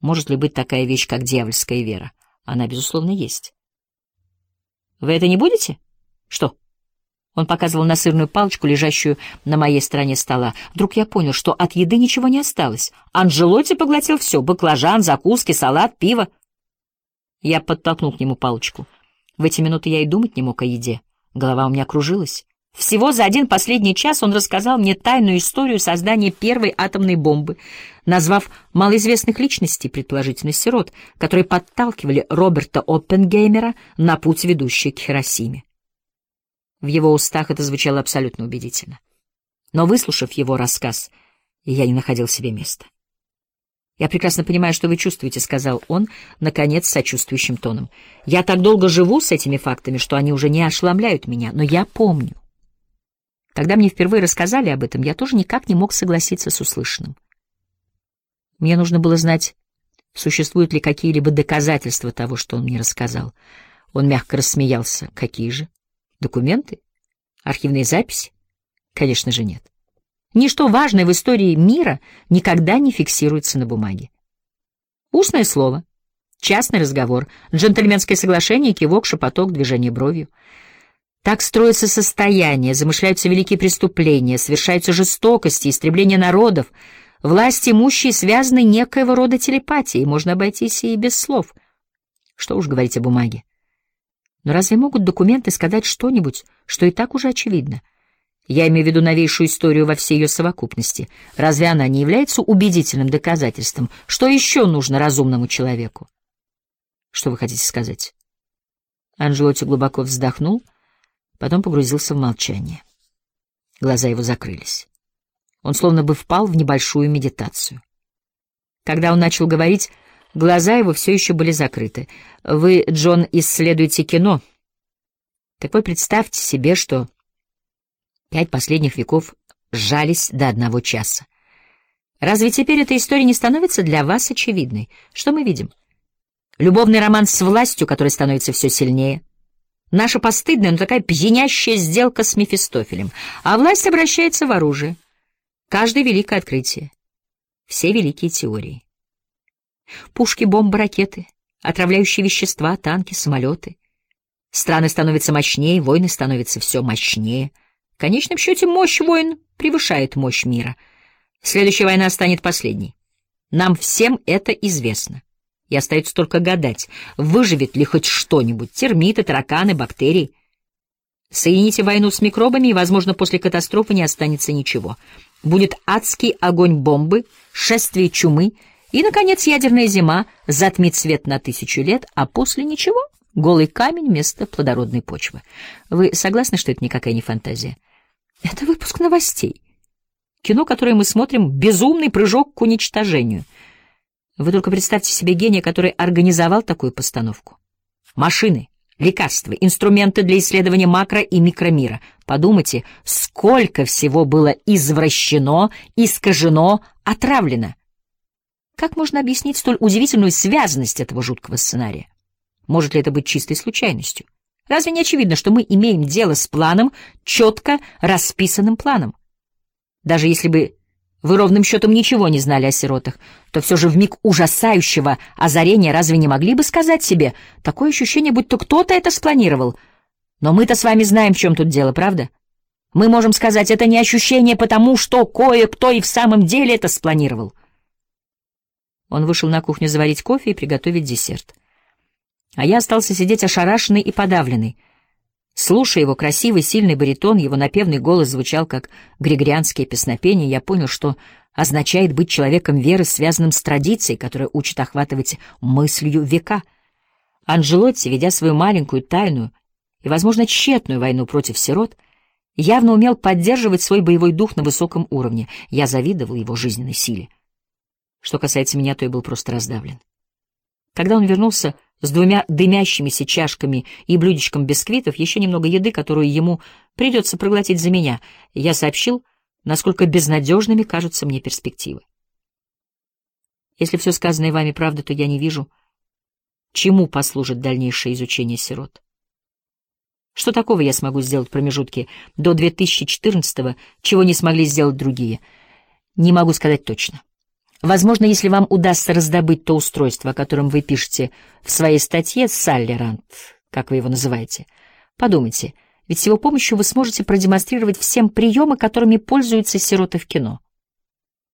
Может ли быть такая вещь, как дьявольская вера? Она, безусловно, есть. Вы это не будете? Что? Он показывал на сырную палочку, лежащую на моей стороне стола. Вдруг я понял, что от еды ничего не осталось. Анджелотти поглотил все — баклажан, закуски, салат, пиво. Я подтолкнул к нему палочку. В эти минуты я и думать не мог о еде. Голова у меня кружилась. Всего за один последний час он рассказал мне тайную историю создания первой атомной бомбы, назвав малоизвестных личностей, предположительно сирот, которые подталкивали Роберта Оппенгеймера на путь, ведущий к Хиросиме. В его устах это звучало абсолютно убедительно. Но, выслушав его рассказ, я не находил себе места. «Я прекрасно понимаю, что вы чувствуете», — сказал он, наконец, сочувствующим тоном. «Я так долго живу с этими фактами, что они уже не ошеломляют меня, но я помню. Когда мне впервые рассказали об этом, я тоже никак не мог согласиться с услышанным. Мне нужно было знать, существуют ли какие-либо доказательства того, что он мне рассказал». Он мягко рассмеялся. «Какие же? Документы? Архивные записи? Конечно же нет. Ничто важное в истории мира никогда не фиксируется на бумаге. Устное слово, частный разговор, джентльменское соглашение, кивок, шепоток, движение бровью. Так строятся состояния, замышляются великие преступления, совершаются жестокости, истребление народов. Власть имущие связаны некоего рода телепатией, можно обойтись и без слов. Что уж говорить о бумаге. Но разве могут документы сказать что-нибудь, что и так уже очевидно? Я имею в виду новейшую историю во всей ее совокупности. Разве она не является убедительным доказательством? Что еще нужно разумному человеку? Что вы хотите сказать? Анджелотти глубоко вздохнул, потом погрузился в молчание. Глаза его закрылись. Он словно бы впал в небольшую медитацию. Когда он начал говорить, глаза его все еще были закрыты. «Вы, Джон, исследуете кино. Так вы представьте себе, что 5 последних веков сжались до 1 часа. Разве теперь эта история не становится для вас очевидной? Что мы видим? Любовный роман с властью, который становится все сильнее. Наша постыдная, но такая пьянящая сделка с Мефистофелем. А власть обращается в оружие. Каждое великое открытие. Все великие теории. Пушки, бомбы, ракеты, отравляющие вещества, танки, самолеты. Страны становятся мощнее, войны становятся все мощнее. В конечном счете мощь войн превышает мощь мира. Следующая война станет последней. Нам всем это известно. И остается только гадать, выживет ли хоть что-нибудь: термиты, тараканы, бактерии. Соедините войну с микробами, и, возможно, после катастрофы не останется ничего. Будет адский огонь бомбы, шествие чумы, и, наконец, ядерная зима затмит свет на 1000 лет, а после ничего — голый камень вместо плодородной почвы. Вы согласны, что это никакая не фантазия? Это выпуск новостей. Кино, которое мы смотрим, — безумный прыжок к уничтожению. Вы только представьте себе гения, который организовал такую постановку. Машины, лекарства, инструменты для исследования макро- и микромира. Подумайте, сколько всего было извращено, искажено, отравлено. Как можно объяснить столь удивительную связанность этого жуткого сценария? Может ли это быть чистой случайностью? Разве не очевидно, что мы имеем дело с планом, четко расписанным планом? Даже если бы вы ровным счетом ничего не знали о сиротах, то все же в миг ужасающего озарения разве не могли бы сказать себе: такое ощущение, будто кто-то это спланировал? Но мы-то с вами знаем, в чем тут дело, правда? Мы можем сказать, это не ощущение, потому что кое-кто и в самом деле это спланировал. Он вышел на кухню заварить кофе и приготовить десерт. А я остался сидеть ошарашенный и подавленный. Слушая его красивый, сильный баритон, его напевный голос звучал как григорианские песнопения, я понял, что означает быть человеком веры, связанным с традицией, которая учит охватывать мыслью века. Анджелотти, ведя свою маленькую, тайную и, возможно, тщетную войну против сирот, явно умел поддерживать свой боевой дух на высоком уровне. Я завидовал его жизненной силе. Что касается меня, то я был просто раздавлен. Когда он вернулся с 2 дымящимися чашками и блюдечком бисквитов, еще немного еды, которую ему придется проглотить за меня, я сообщил, насколько безнадежными кажутся мне перспективы. Если все сказанное вами правда, то я не вижу, чему послужит дальнейшее изучение сирот. Что такого я смогу сделать в промежутке до 2014-го, чего не смогли сделать другие? Не могу сказать точно. Возможно, если вам удастся раздобыть то устройство, о котором вы пишете в своей статье «Салли Рант», как вы его называете, подумайте, ведь с его помощью вы сможете продемонстрировать всем приемы, которыми пользуются сироты в кино.